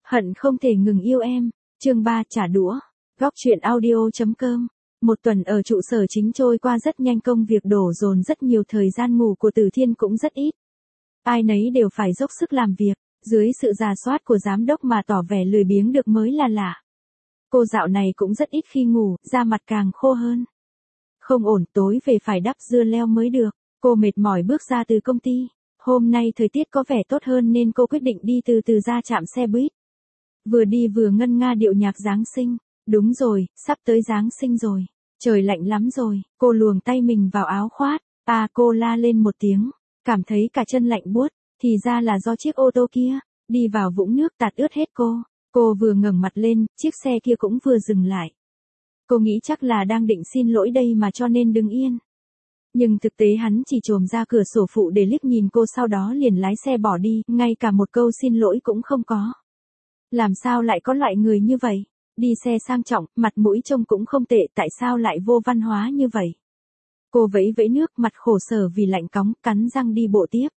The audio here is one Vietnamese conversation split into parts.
Hận không thể ngừng yêu em. Chương 3 trả đũa. Góc truyện audio.com. Một tuần ở trụ sở chính trôi qua rất nhanh, công việc đổ dồn rất nhiều, thời gian ngủ của Từ Thiên cũng rất ít. Ai nấy đều phải dốc sức làm việc, dưới sự rà soát của giám đốc mà tỏ vẻ lười biếng được mới là lạ. Cô dạo này cũng rất ít khi ngủ, da mặt càng khô hơn. Không ổn, tối về phải đắp dưa leo mới được. Cô mệt mỏi bước ra từ công ty. Hôm nay thời tiết có vẻ tốt hơn nên cô quyết định đi từ từ ra trạm xe buýt. Vừa đi vừa ngân nga điệu nhạc Giáng sinh. Đúng rồi, sắp tới Giáng sinh rồi. Trời lạnh lắm rồi. Cô luồn tay mình vào áo khoác. Cô la lên một tiếng. Cảm thấy cả chân lạnh buốt. Thì ra là do chiếc ô tô kia đi vào vũng nước tạt ướt hết cô. Cô vừa ngẩng mặt lên, chiếc xe kia cũng vừa dừng lại. Cô nghĩ chắc là đang định xin lỗi đây mà cho nên đứng yên. Nhưng thực tế hắn chỉ chồm ra cửa sổ phụ để liếc nhìn cô, sau đó liền lái xe bỏ đi, ngay cả một câu xin lỗi cũng không có. Làm sao lại có loại người như vậy? Đi xe sang trọng, mặt mũi trông cũng không tệ, tại sao lại vô văn hóa như vậy? Cô vẫy vẫy nước, mặt khổ sở vì lạnh cóng, cắn răng đi bộ tiếp.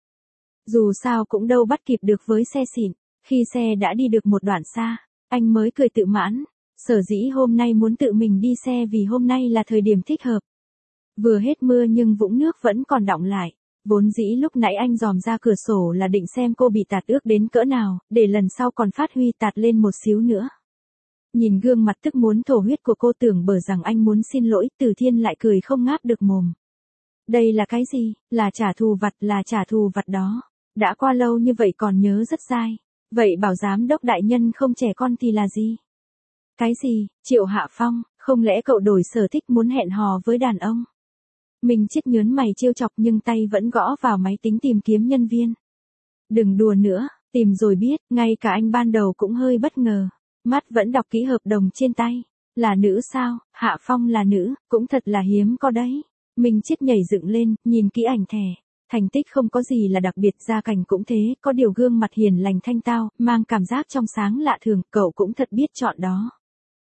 Dù sao cũng đâu bắt kịp được với xe xịn. Khi xe đã đi được một đoạn xa, anh mới cười tự mãn. Sở dĩ hôm nay muốn tự mình đi xe vì hôm nay là thời điểm thích hợp. Vừa hết mưa nhưng vũng nước vẫn còn đọng lại. Vốn dĩ lúc nãy anh dòm ra cửa sổ là định xem cô bị tạt ướt đến cỡ nào, để lần sau còn phát huy tạt lên một xíu nữa. Nhìn gương mặt tức muốn thổ huyết của cô, tưởng bở rằng anh muốn xin lỗi, Từ Thiên lại cười không ngáp được mồm. Đây là cái gì? Là trả thù vặt, là trả thù vặt đó. Đã qua lâu như vậy còn nhớ rất dai. Vậy bảo giám đốc đại nhân không trẻ con thì là gì? Cái gì? Triệu Hạ Phong, không lẽ cậu đổi sở thích muốn hẹn hò với đàn ông? Mình chết nhớn mày trêu chọc nhưng tay vẫn gõ vào máy tính tìm kiếm nhân viên. Đừng đùa nữa, tìm rồi biết, ngay cả anh ban đầu cũng hơi bất ngờ. Mắt vẫn đọc kỹ hợp đồng trên tay. Là nữ sao? Hạ Phong là nữ, cũng thật là hiếm có đấy. Mình chết nhảy dựng lên, nhìn kỹ ảnh thẻ. Thành tích không có gì là đặc biệt, gia cảnh cũng thế, có điều gương mặt hiền lành thanh tao, mang cảm giác trong sáng lạ thường, cậu cũng thật biết chọn đó.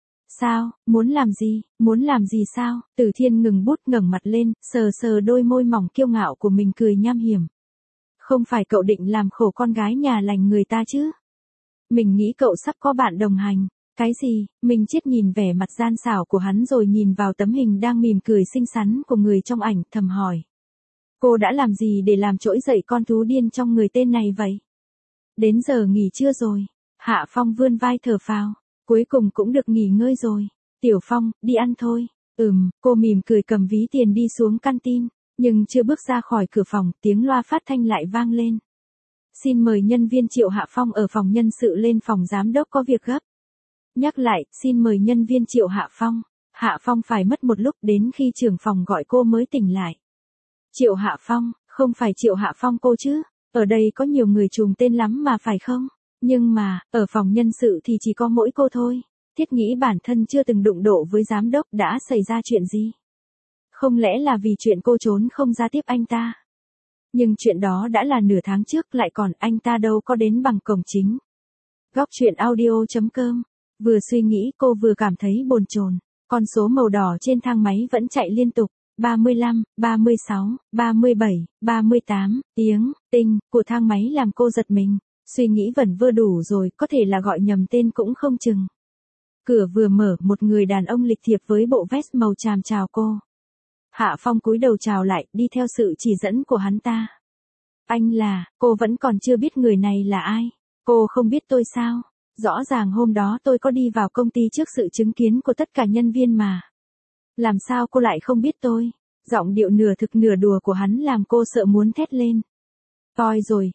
Sao, muốn làm gì sao? Từ Thiên ngừng bút, ngẩng mặt lên, sờ sờ đôi môi mỏng kiêu ngạo của mình, cười nham hiểm. Không phải cậu định làm khổ con gái nhà lành người ta chứ? Mình nghĩ cậu sắp có bạn đồng hành. Cái gì? Mình chết nhìn vẻ mặt gian xảo của hắn rồi nhìn vào tấm hình đang mỉm cười xinh xắn của người trong ảnh, thầm hỏi. Cô đã làm gì để làm trỗi dậy con thú điên trong người tên này vậy? Đến giờ nghỉ trưa rồi. Hạ Phong vươn vai thở phào. Cuối cùng cũng được nghỉ ngơi rồi. Tiểu Phong, đi ăn thôi. Cô mỉm cười cầm ví tiền đi xuống canteen. Nhưng chưa bước ra khỏi cửa phòng, tiếng loa phát thanh lại vang lên. Xin mời nhân viên Triệu Hạ Phong ở phòng nhân sự lên phòng giám đốc có việc gấp. Nhắc lại, xin mời nhân viên Triệu Hạ Phong. Hạ Phong phải mất một lúc, đến khi trưởng phòng gọi cô mới tỉnh lại. Triệu Hạ Phong, không phải Triệu Hạ Phong cô chứ? Ở đây có nhiều người trùng tên lắm mà phải không? Nhưng mà, ở phòng nhân sự thì chỉ có mỗi cô thôi. Thiết nghĩ bản thân chưa từng đụng độ với giám đốc, đã xảy ra chuyện gì? Không lẽ là vì chuyện cô trốn không ra tiếp anh ta? Nhưng chuyện đó đã là nửa tháng trước, lại còn anh ta đâu có đến bằng cổng chính. Góc truyện audio.com. Vừa suy nghĩ cô vừa cảm thấy bồn chồn. Con số màu đỏ trên thang máy vẫn chạy liên tục. 35, 36, 37, 38, tiếng, tinh, của thang máy làm cô giật mình. Suy nghĩ vẩn vơ đủ rồi, có thể là gọi nhầm tên cũng không chừng. Cửa vừa mở, một người đàn ông lịch thiệp với bộ vest màu tràm chào cô. Hạ Phong cúi đầu chào lại, đi theo sự chỉ dẫn của hắn ta. Anh là, cô vẫn còn chưa biết người này là ai. Cô không biết tôi sao? Rõ ràng hôm đó tôi có đi vào công ty trước sự chứng kiến của tất cả nhân viên mà. Làm sao cô lại không biết tôi? Giọng điệu nửa thực nửa đùa của hắn làm cô sợ muốn thét lên. Toi rồi,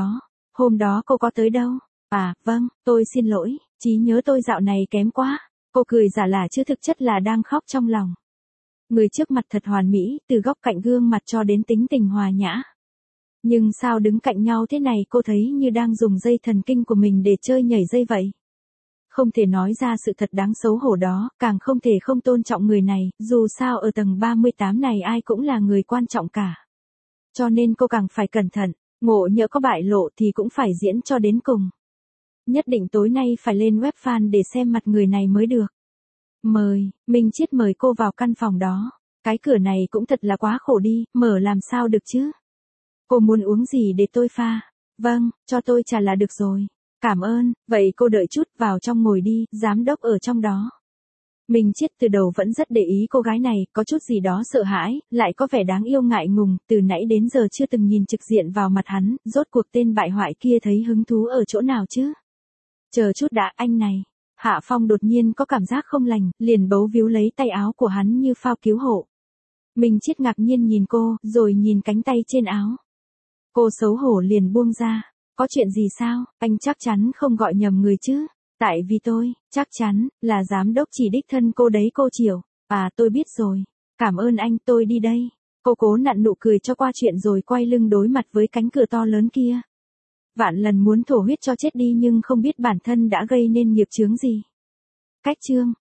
hôm đó cô có tới đâu? À, vâng, tôi xin lỗi, trí nhớ tôi dạo này kém quá. Cô cười giả lả chứ thực chất là đang khóc trong lòng. Người trước mặt thật hoàn mỹ, từ góc cạnh gương mặt cho đến tính tình hòa nhã. Nhưng sao đứng cạnh nhau thế này cô thấy như đang dùng dây thần kinh của mình để chơi nhảy dây vậy. Không thể nói ra sự thật đáng xấu hổ đó, càng không thể không tôn trọng người này, dù sao ở tầng 38 này ai cũng là người quan trọng cả. Cho nên cô càng phải cẩn thận, ngộ nhỡ có bại lộ thì cũng phải diễn cho đến cùng. Nhất định tối nay phải lên web fan để xem mặt người này mới được. Minh Chiết mời cô vào căn phòng đó. Cái cửa này cũng thật là quá khổ đi, mở làm sao được chứ? Cô muốn uống gì để tôi pha? Vâng, cho tôi trà là được rồi. Cảm ơn, vậy cô đợi chút vào trong ngồi đi, giám đốc ở trong đó. Mình Chiết từ đầu vẫn rất để ý cô gái này, có chút gì đó sợ hãi, lại có vẻ đáng yêu ngại ngùng, từ nãy đến giờ chưa từng nhìn trực diện vào mặt hắn, rốt cuộc tên bại hoại kia thấy hứng thú ở chỗ nào chứ? Chờ chút đã, anh này. Hạ Phong đột nhiên có cảm giác không lành, liền bấu víu lấy tay áo của hắn như phao cứu hộ. Mình Chiết ngạc nhiên nhìn cô, rồi nhìn cánh tay trên áo. Cô xấu hổ liền buông ra. Có chuyện gì sao, anh chắc chắn không gọi nhầm người chứ? Tại vì tôi, chắc chắn, là giám đốc chỉ đích thân cô đấy cô Triều. À tôi biết rồi. Cảm ơn anh, tôi đi đây. Cô cố nặn nụ cười cho qua chuyện rồi quay lưng đối mặt với cánh cửa to lớn kia. Vạn lần muốn thổ huyết cho chết đi nhưng không biết bản thân đã gây nên nghiệp chướng gì. Cách chương